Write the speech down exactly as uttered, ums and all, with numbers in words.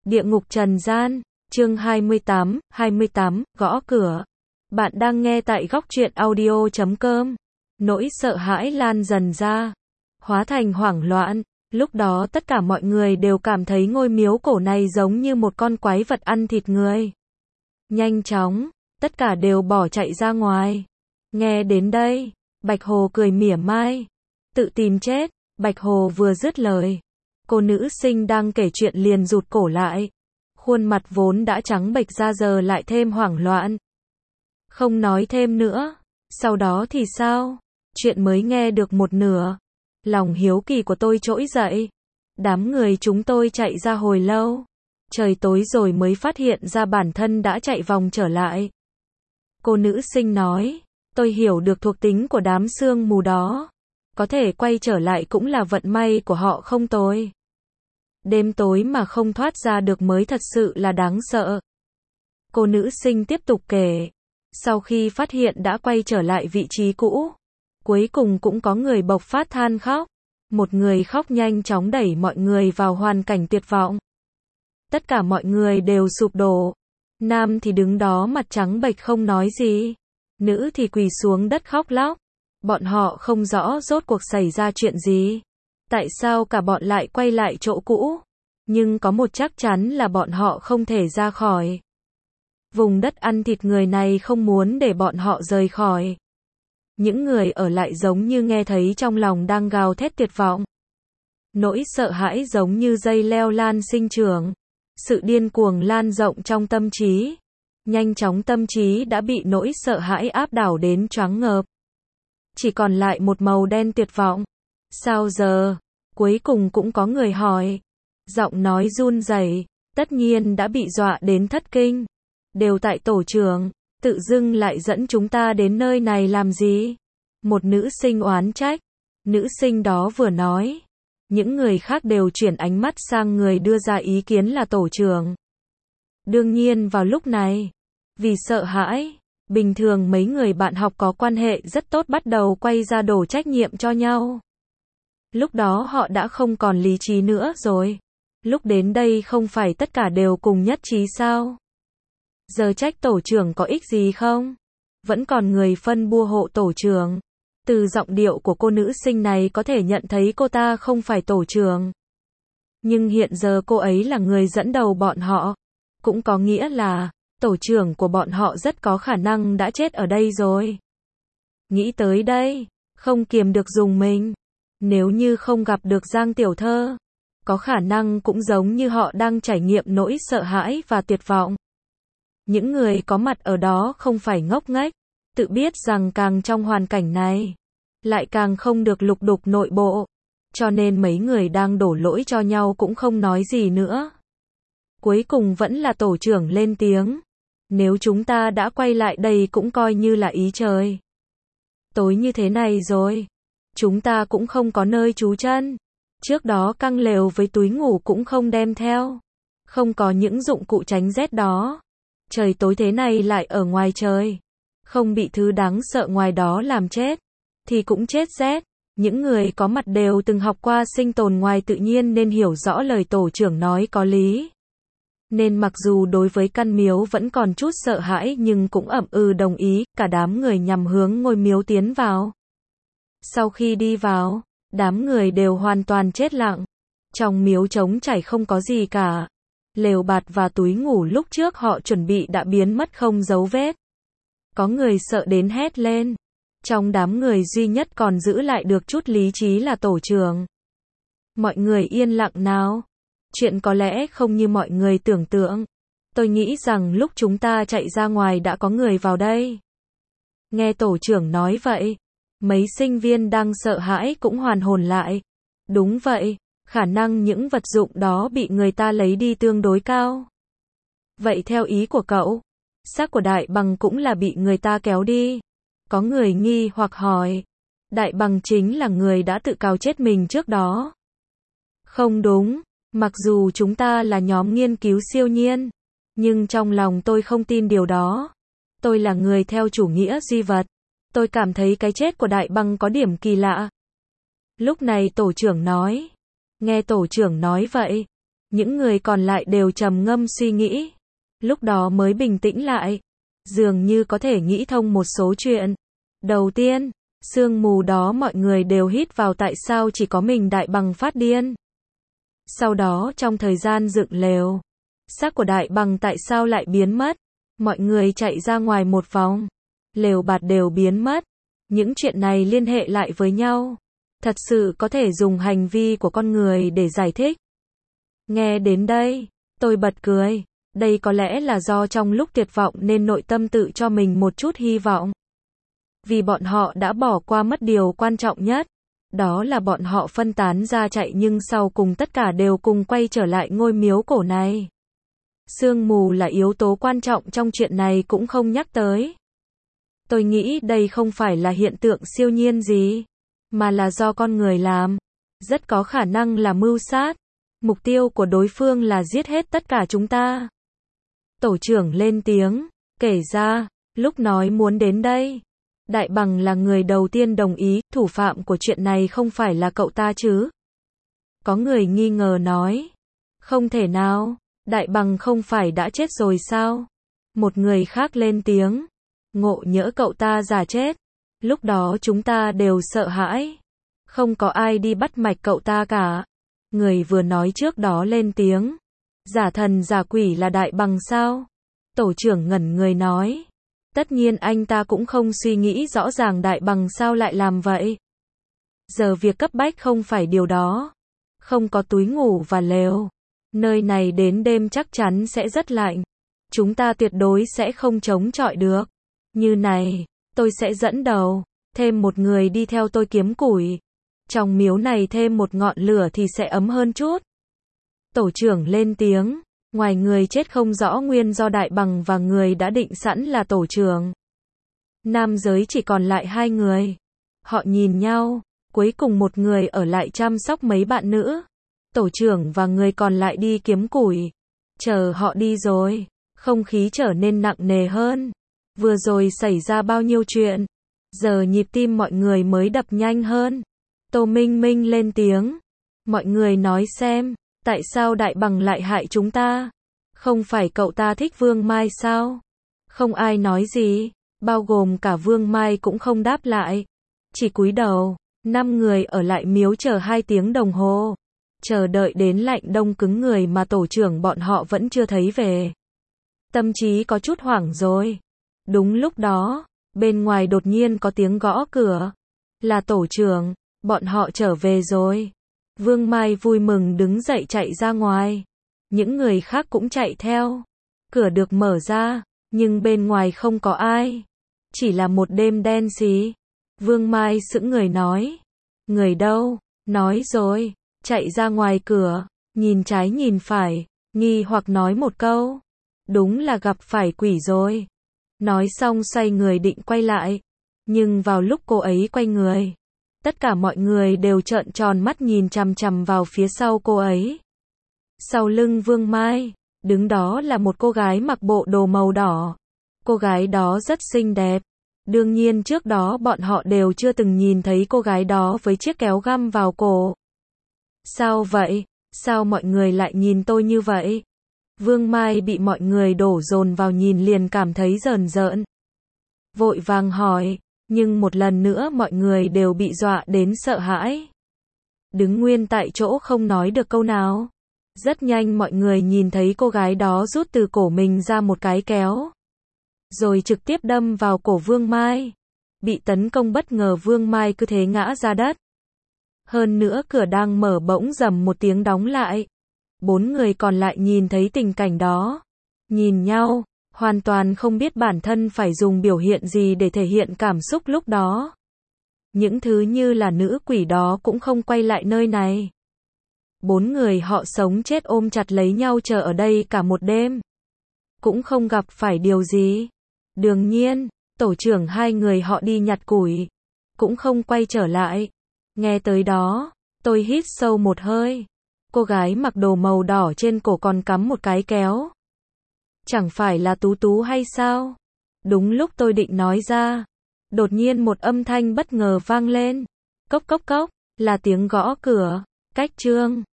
Địa ngục trần gian, chương hai mươi tám, hai mươi tám, gõ cửa. Bạn đang nghe tại góc truyện audio chấm com. Nỗi sợ hãi lan dần ra, hóa thành hoảng loạn. Lúc đó tất cả mọi người đều cảm thấy ngôi miếu cổ này giống như một con quái vật ăn thịt người. Nhanh chóng, tất cả đều bỏ chạy ra ngoài. Nghe đến đây, Bạch Hồ cười mỉa mai. Tự tìm chết. Bạch Hồ vừa dứt lời, cô nữ sinh đang kể chuyện liền rụt cổ lại. Khuôn mặt vốn đã trắng bệch ra giờ lại thêm hoảng loạn. Không nói thêm nữa. Sau đó thì sao? Chuyện mới nghe được một nửa. Lòng hiếu kỳ của tôi trỗi dậy. Đám người chúng tôi chạy ra hồi lâu. Trời tối rồi mới phát hiện ra bản thân đã chạy vòng trở lại. Cô nữ sinh nói, tôi hiểu được thuộc tính của đám sương mù đó. Có thể quay trở lại cũng là vận may của họ không tồi. Đêm tối mà không thoát ra được mới thật sự là đáng sợ. Cô nữ sinh tiếp tục kể. Sau khi phát hiện đã quay trở lại vị trí cũ, cuối cùng cũng có người bộc phát than khóc. Một người khóc nhanh chóng đẩy mọi người vào hoàn cảnh tuyệt vọng. Tất cả mọi người đều sụp đổ. Nam thì đứng đó mặt trắng bệch không nói gì. Nữ thì quỳ xuống đất khóc lóc. Bọn họ không rõ rốt cuộc xảy ra chuyện gì. Tại sao cả bọn lại quay lại chỗ cũ? Nhưng có một chắc chắn là bọn họ không thể ra khỏi vùng đất ăn thịt người này, không muốn để bọn họ rời khỏi. Những người ở lại giống như nghe thấy trong lòng đang gào thét tuyệt vọng. Nỗi sợ hãi giống như dây leo lan sinh trưởng. Sự điên cuồng lan rộng trong tâm trí. Nhanh chóng tâm trí đã bị nỗi sợ hãi áp đảo đến choáng ngợp. Chỉ còn lại một màu đen tuyệt vọng. Sao giờ? Cuối cùng cũng có người hỏi. Giọng nói run rẩy, tất nhiên đã bị dọa đến thất kinh. Đều tại tổ trưởng, tự dưng lại dẫn chúng ta đến nơi này làm gì? Một nữ sinh oán trách. Nữ sinh đó vừa nói. Những người khác đều chuyển ánh mắt sang người đưa ra ý kiến là tổ trưởng. Đương nhiên vào lúc này, vì sợ hãi, bình thường mấy người bạn học có quan hệ rất tốt bắt đầu quay ra đổ trách nhiệm cho nhau. Lúc đó họ đã không còn lý trí nữa rồi. Lúc đến đây không phải tất cả đều cùng nhất trí sao? Giờ trách tổ trưởng có ích gì không? Vẫn còn người phân bua hộ tổ trưởng. Từ giọng điệu của cô nữ sinh này có thể nhận thấy cô ta không phải tổ trưởng. Nhưng hiện giờ cô ấy là người dẫn đầu bọn họ. Cũng có nghĩa là tổ trưởng của bọn họ rất có khả năng đã chết ở đây rồi. Nghĩ tới đây, không kiềm được rùng mình. Nếu như không gặp được Giang tiểu thơ, có khả năng cũng giống như họ đang trải nghiệm nỗi sợ hãi và tuyệt vọng. Những người có mặt ở đó không phải ngốc nghếch, tự biết rằng càng trong hoàn cảnh này, lại càng không được lục đục nội bộ. Cho nên mấy người đang đổ lỗi cho nhau cũng không nói gì nữa. Cuối cùng vẫn là tổ trưởng lên tiếng. Nếu chúng ta đã quay lại đây cũng coi như là ý trời. Tối như thế này rồi, chúng ta cũng không có nơi trú chân. Trước đó căng lều với túi ngủ cũng không đem theo. Không có những dụng cụ tránh rét đó. Trời tối thế này lại ở ngoài trời. Không bị thứ đáng sợ ngoài đó làm chết, thì cũng chết rét. Những người có mặt đều từng học qua sinh tồn ngoài tự nhiên nên hiểu rõ lời tổ trưởng nói có lý. Nên mặc dù đối với căn miếu vẫn còn chút sợ hãi nhưng cũng ậm ừ đồng ý, cả đám người nhằm hướng ngôi miếu tiến vào. Sau khi đi vào, đám người đều hoàn toàn chết lặng. Trong miếu trống trải không có gì cả. Lều bạt và túi ngủ lúc trước họ chuẩn bị đã biến mất không dấu vết. Có người sợ đến hét lên. Trong đám người duy nhất còn giữ lại được chút lý trí là tổ trưởng. Mọi người yên lặng nào. Chuyện có lẽ không như mọi người tưởng tượng. Tôi nghĩ rằng lúc chúng ta chạy ra ngoài đã có người vào đây. Nghe tổ trưởng nói vậy, mấy sinh viên đang sợ hãi cũng hoàn hồn lại. Đúng vậy, khả năng những vật dụng đó bị người ta lấy đi tương đối cao. Vậy theo ý của cậu, xác của Đại Bằng cũng là bị người ta kéo đi. Có người nghi hoặc hỏi. Đại Bằng chính là người đã tự cào chết mình trước đó. Không đúng, mặc dù chúng ta là nhóm nghiên cứu siêu nhiên, nhưng trong lòng tôi không tin điều đó. Tôi là người theo chủ nghĩa duy vật. Tôi cảm thấy cái chết của Đại Bằng có điểm kỳ lạ. Lúc này tổ trưởng nói. Nghe tổ trưởng nói vậy, Những người còn lại đều trầm ngâm suy nghĩ. Lúc đó mới bình tĩnh lại. Dường như có thể nghĩ thông một số chuyện. Đầu tiên, sương mù đó mọi người đều hít vào tại sao chỉ có mình Đại Bằng phát điên. Sau đó trong thời gian dựng lều, xác của Đại Bằng tại sao lại biến mất. Mọi người chạy ra ngoài một vòng. Lều bạt đều biến mất. Những chuyện này liên hệ lại với nhau. Thật sự có thể dùng hành vi của con người để giải thích. Nghe đến đây, tôi bật cười. Đây có lẽ là do trong lúc tuyệt vọng nên nội tâm tự cho mình một chút hy vọng. Vì bọn họ đã bỏ qua mất điều quan trọng nhất. Đó là bọn họ phân tán ra chạy nhưng sau cùng tất cả đều cùng quay trở lại ngôi miếu cổ này. Sương mù là yếu tố quan trọng trong chuyện này cũng không nhắc tới. Tôi nghĩ đây không phải là hiện tượng siêu nhiên gì, mà là do con người làm. Rất có khả năng là mưu sát. Mục tiêu của đối phương là giết hết tất cả chúng ta. Tổ trưởng lên tiếng, kể ra, lúc nói muốn đến đây, Đại Bằng là người đầu tiên đồng ý, thủ phạm của chuyện này không phải là cậu ta chứ? Có người nghi ngờ nói, không thể nào, Đại Bằng không phải đã chết rồi sao? Một người khác lên tiếng, ngộ nhỡ cậu ta giả chết, lúc đó chúng ta đều sợ hãi, không có ai đi bắt mạch cậu ta cả. Người vừa nói trước đó lên tiếng, giả thần giả quỷ là Đại Bằng sao? Tổ trưởng ngẩn người nói, tất nhiên anh ta cũng không suy nghĩ rõ ràng Đại Bằng sao lại làm vậy. Giờ việc cấp bách không phải điều đó. Không có túi ngủ và lều. Nơi này đến đêm chắc chắn sẽ rất lạnh. Chúng ta tuyệt đối sẽ không chống chọi được. Như này, tôi sẽ dẫn đầu, thêm một người đi theo tôi kiếm củi. Trong miếu này thêm một ngọn lửa thì sẽ ấm hơn chút. Tổ trưởng lên tiếng, ngoài người chết không rõ nguyên do Đại Bằng và người đã định sẵn là tổ trưởng. Nam giới chỉ còn lại hai người. Họ nhìn nhau, cuối cùng một người ở lại chăm sóc mấy bạn nữ. Tổ trưởng và người còn lại đi kiếm củi. Chờ họ đi rồi, không khí trở nên nặng nề hơn. Vừa rồi xảy ra bao nhiêu chuyện, giờ nhịp tim mọi người mới đập nhanh hơn. Tô Minh Minh lên tiếng, mọi người nói xem, tại sao Đại Bằng lại hại chúng ta? Không phải cậu ta thích Vương Mai sao? Không ai nói gì, bao gồm cả Vương Mai cũng không đáp lại. Chỉ cúi đầu, năm người ở lại miếu chờ hai tiếng đồng hồ. Chờ đợi đến lạnh đông cứng người mà tổ trưởng bọn họ vẫn chưa thấy về. Tâm trí có chút hoảng rồi. Đúng lúc đó, bên ngoài đột nhiên có tiếng gõ cửa. Là tổ trưởng, bọn họ trở về rồi. Vương Mai vui mừng đứng dậy chạy ra ngoài. Những người khác cũng chạy theo. Cửa được mở ra, nhưng bên ngoài không có ai. Chỉ là một đêm đen xí. Vương Mai sững người nói. Người đâu? Nói rồi. Chạy ra ngoài cửa, nhìn trái nhìn phải, nghi hoặc nói một câu. Đúng là gặp phải quỷ rồi. Nói xong xoay người định quay lại. Nhưng vào lúc cô ấy quay người, tất cả mọi người đều trợn tròn mắt nhìn chằm chằm vào phía sau cô ấy. Sau lưng Vương Mai, đứng đó là một cô gái mặc bộ đồ màu đỏ. Cô gái đó rất xinh đẹp. Đương nhiên trước đó bọn họ đều chưa từng nhìn thấy cô gái đó với chiếc kéo găm vào cổ. Sao vậy? Sao mọi người lại nhìn tôi như vậy? Vương Mai bị mọi người đổ dồn vào nhìn liền cảm thấy rờn rợn. Vội vàng hỏi, nhưng một lần nữa mọi người đều bị dọa đến sợ hãi. Đứng nguyên tại chỗ không nói được câu nào. Rất nhanh mọi người nhìn thấy cô gái đó rút từ cổ mình ra một cái kéo. Rồi trực tiếp đâm vào cổ Vương Mai. Bị tấn công bất ngờ Vương Mai cứ thế ngã ra đất. Hơn nữa cửa đang mở bỗng rầm một tiếng đóng lại. Bốn người còn lại nhìn thấy tình cảnh đó. Nhìn nhau, hoàn toàn không biết bản thân phải dùng biểu hiện gì để thể hiện cảm xúc lúc đó. Những thứ như là nữ quỷ đó cũng không quay lại nơi này. Bốn người họ sống chết ôm chặt lấy nhau chờ ở đây cả một đêm. Cũng không gặp phải điều gì. Đương nhiên, tổ trưởng hai người họ đi nhặt củi. Cũng không quay trở lại. Nghe tới đó, tôi hít sâu một hơi. Cô gái mặc đồ màu đỏ trên cổ còn cắm một cái kéo. Chẳng phải là Tú Tú hay sao? Đúng lúc tôi định nói ra, đột nhiên một âm thanh bất ngờ vang lên. Cốc cốc cốc, là tiếng gõ cửa. Cách Trương